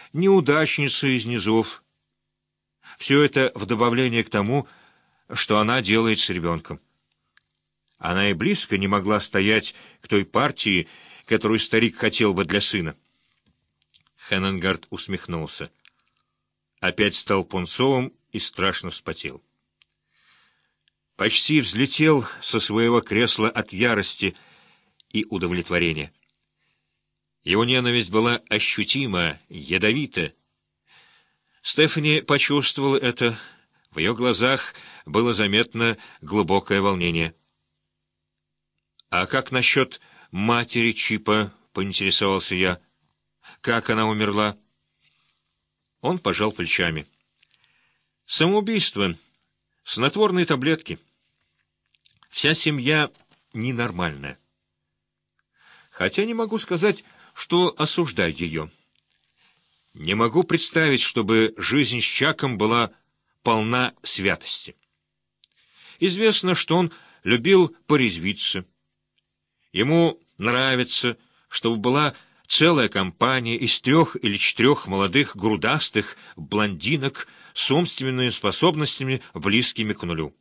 неудачница из низов. Все это в добавление к тому, что она делает с ребенком. Она и близко не могла стоять к той партии, которую старик хотел бы для сына. Хеннингард усмехнулся. Опять стал пунцовым и страшно вспотел. Почти взлетел со своего кресла от ярости и удовлетворения. Его ненависть была ощутима, ядовита. Стефани почувствовала это. В ее глазах было заметно глубокое волнение. «А как насчет матери Чипа?» — поинтересовался я. «Как она умерла?» Он пожал плечами. «Самоубийство. Снотворные таблетки. Вся семья ненормальная. Хотя не могу сказать, что осуждаю ее. Не могу представить, чтобы жизнь с Чаком была полна святости. Известно, что он любил порезвиться. Ему нравится, чтобы была целая компания из 3 или 4 молодых грудастых блондинок с умственными способностями, близкими к нулю.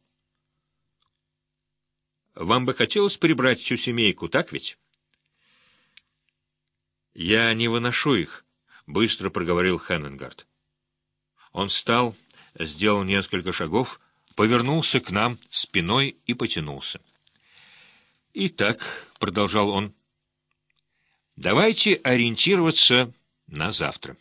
Вам бы хотелось прибрать всю семейку, так ведь? «Я не выношу их», — быстро проговорил Хеннингард. Он встал, сделал несколько шагов, повернулся к нам спиной и потянулся. «Итак», — продолжал он, — «давайте ориентироваться на завтра.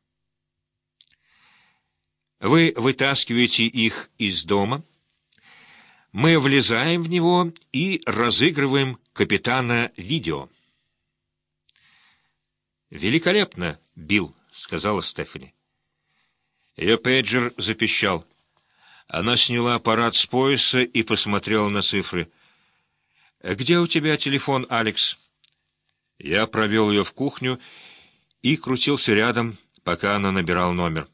Вы вытаскиваете их из дома, мы влезаем в него и разыгрываем капитана Видео». «Великолепно, Билл», — сказала Стефани. Ее пейджер запищал. Она сняла аппарат с пояса и посмотрела на цифры. «Где у тебя телефон, Алекс?» Я провел ее в кухню и крутился рядом, пока она набирала номер.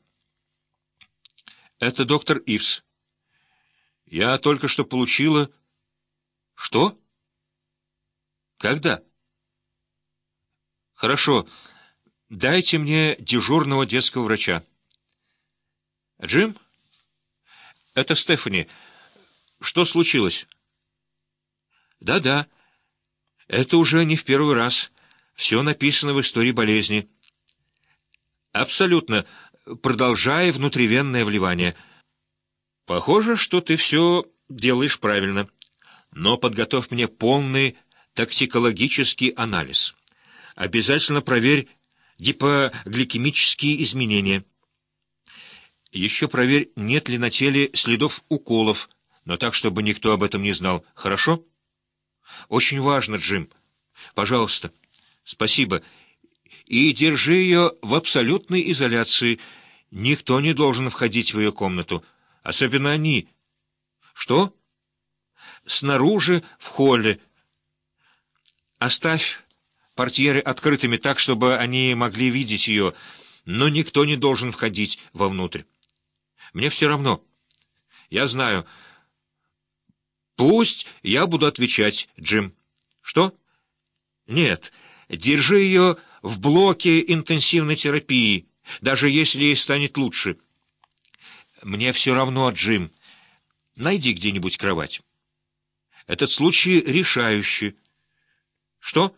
«Это доктор Ивс. Я только что получила...» «Что? Когда?» «Хорошо. Дайте мне дежурного детского врача». «Джим?» «Это Стефани. Что случилось?» «Да-да. Это уже не в первый раз. Все написано в истории болезни». «Абсолютно. Продолжай внутривенное вливание». «Похоже, что ты все делаешь правильно. Но подготовь мне полный токсикологический анализ. Обязательно проверь гипогликемические изменения. Еще проверь, нет ли на теле следов уколов, но так, чтобы никто об этом не знал. Хорошо? Очень важно, Джим. Пожалуйста. Спасибо. И держи ее в абсолютной изоляции. Никто не должен входить в ее комнату. Особенно они. Что? Снаружи, в холле. Оставь портьеры открытыми так, чтобы они могли видеть ее, но никто не должен входить вовнутрь. Мне все равно. Я знаю. Пусть я буду отвечать, Джим. Что? Нет, держи ее в блоке интенсивной терапии, даже если ей станет лучше. Мне все равно, Джим. Найди где-нибудь кровать. Этот случай решающий. Что?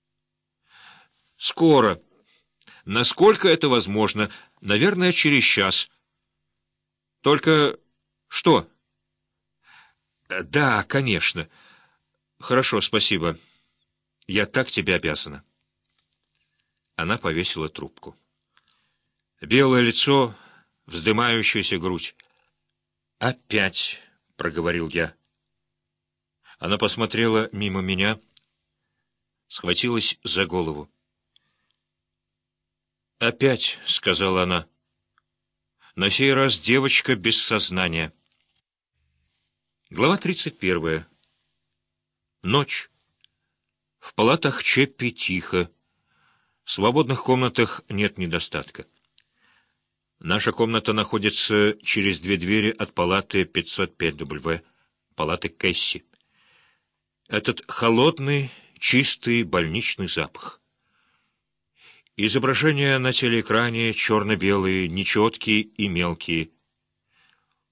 Скоро. Насколько это возможно? Наверное, через час. Только что? Да, конечно. Хорошо, спасибо. Я так тебе обязана. Она повесила трубку. Белое лицо, вздымающаяся грудь. «Опять», — проговорил я. Она посмотрела мимо меня, схватилась за голову. «Опять», — сказала она. На сей раз девочка без сознания. Глава 31. Ночь. В палатах Чеппи тихо. В свободных комнатах нет недостатка. Наша комната находится через 2 двери от палаты 505W, палаты Кэсси. Этот холодный, чистый больничный запах. Изображения на телеэкране черно-белые, нечеткие и мелкие.